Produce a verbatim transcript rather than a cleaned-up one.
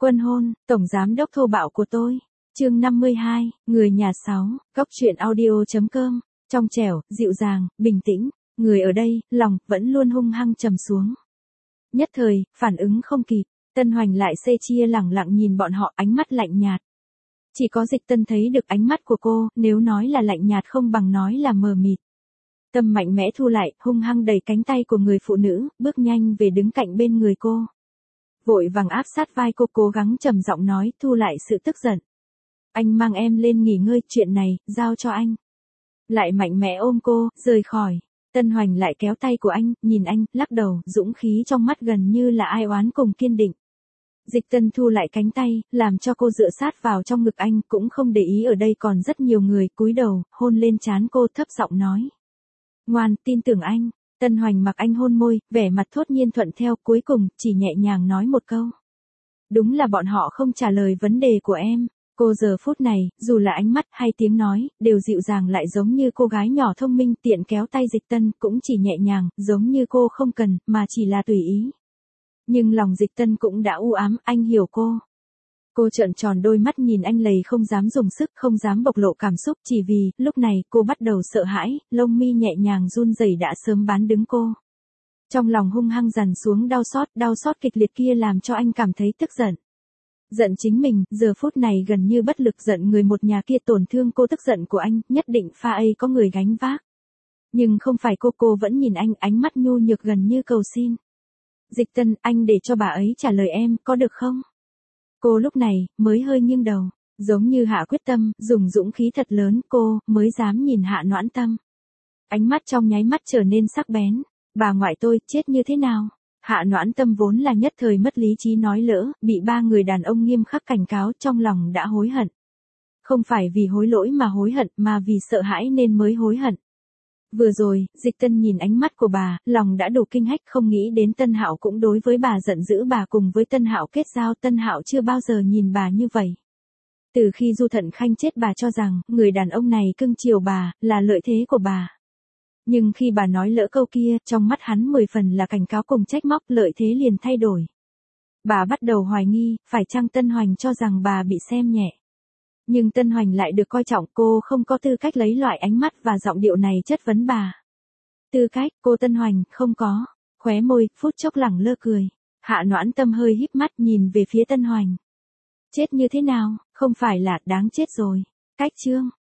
Quân hôn, tổng giám đốc thô bạo của tôi. Chương năm mươi hai, người nhà sáu, góc truyện audio.com, trong trẻo, dịu dàng, bình tĩnh, người ở đây, lòng, vẫn luôn hung hăng trầm xuống. Nhất thời, phản ứng không kịp, Tân Hoành lại xê chia lẳng lặng nhìn bọn họ, ánh mắt lạnh nhạt. Chỉ có Dịch Tân thấy được ánh mắt của cô, nếu nói là lạnh nhạt không bằng nói là mờ mịt. Tâm mạnh mẽ thu lại, hung hăng đẩy cánh tay của người phụ nữ, bước nhanh về đứng cạnh bên người cô. Vội vàng áp sát vai cô, cố gắng trầm giọng nói, thu lại sự tức giận. Anh mang em lên nghỉ ngơi, chuyện này, giao cho anh. Lại mạnh mẽ ôm cô, rời khỏi. Tân Hoành lại kéo tay của anh, nhìn anh, lắc đầu, dũng khí trong mắt gần như là ai oán cùng kiên định. Dịch Tân thu lại cánh tay, làm cho cô dựa sát vào trong ngực anh, cũng không để ý ở đây còn rất nhiều người, cúi đầu, hôn lên trán cô, thấp giọng nói. Ngoan, tin tưởng anh. Tân Hoành mặc anh hôn môi, vẻ mặt thốt nhiên thuận theo, cuối cùng, chỉ nhẹ nhàng nói một câu. Đúng là bọn họ không trả lời vấn đề của em. Cô giờ phút này, dù là ánh mắt hay tiếng nói, đều dịu dàng lại giống như cô gái nhỏ thông minh, tiện kéo tay Dịch Tân, cũng chỉ nhẹ nhàng, giống như cô không cần, mà chỉ là tùy ý. Nhưng lòng Dịch Tân cũng đã u ám, anh hiểu cô. Cô trợn tròn đôi mắt nhìn anh lầy, không dám dùng sức, không dám bộc lộ cảm xúc, chỉ vì, lúc này, cô bắt đầu sợ hãi, lông mi nhẹ nhàng run rẩy đã sớm bán đứng cô. Trong lòng hung hăng dằn xuống đau xót, đau xót kịch liệt kia làm cho anh cảm thấy tức giận. Giận chính mình, giờ phút này gần như bất lực, giận người một nhà kia tổn thương cô, tức giận của anh, nhất định pha ấy có người gánh vác. Nhưng không phải cô, cô vẫn nhìn anh, ánh mắt nhu nhược gần như cầu xin. Dịch Tân, anh để cho bà ấy trả lời em, có được không? Cô lúc này, mới hơi nghiêng đầu, giống như hạ quyết tâm, dùng dũng khí thật lớn, cô, mới dám nhìn Hạ Noãn Tâm. Ánh mắt trong nháy mắt trở nên sắc bén, bà ngoại tôi, chết như thế nào? Hạ Noãn Tâm vốn là nhất thời mất lý trí nói lỡ, bị ba người đàn ông nghiêm khắc cảnh cáo, trong lòng đã hối hận. Không phải vì hối lỗi mà hối hận, mà vì sợ hãi nên mới hối hận. Vừa rồi, Dịch Tân nhìn ánh mắt của bà, lòng đã đủ kinh hách, không nghĩ đến Tân Hạo cũng đối với bà giận dữ, bà cùng với Tân Hạo kết giao, Tân Hạo chưa bao giờ nhìn bà như vậy. Từ khi Du Thận Khanh chết, bà cho rằng, người đàn ông này cưng chiều bà, là lợi thế của bà. Nhưng khi bà nói lỡ câu kia, trong mắt hắn mười phần là cảnh cáo cùng trách móc, lợi thế liền thay đổi. Bà bắt đầu hoài nghi, phải chăng Tân Hoành cho rằng bà bị xem nhẹ. Nhưng Tân Hoành lại được coi trọng, cô không có tư cách lấy loại ánh mắt và giọng điệu này chất vấn bà. Tư cách, cô Tân Hoành, không có. Khóe môi, phút chốc lẳng lơ cười. Hạ Noãn Tâm hơi híp mắt nhìn về phía Tân Hoành. Chết như thế nào, không phải là, đáng chết rồi. Cách chương.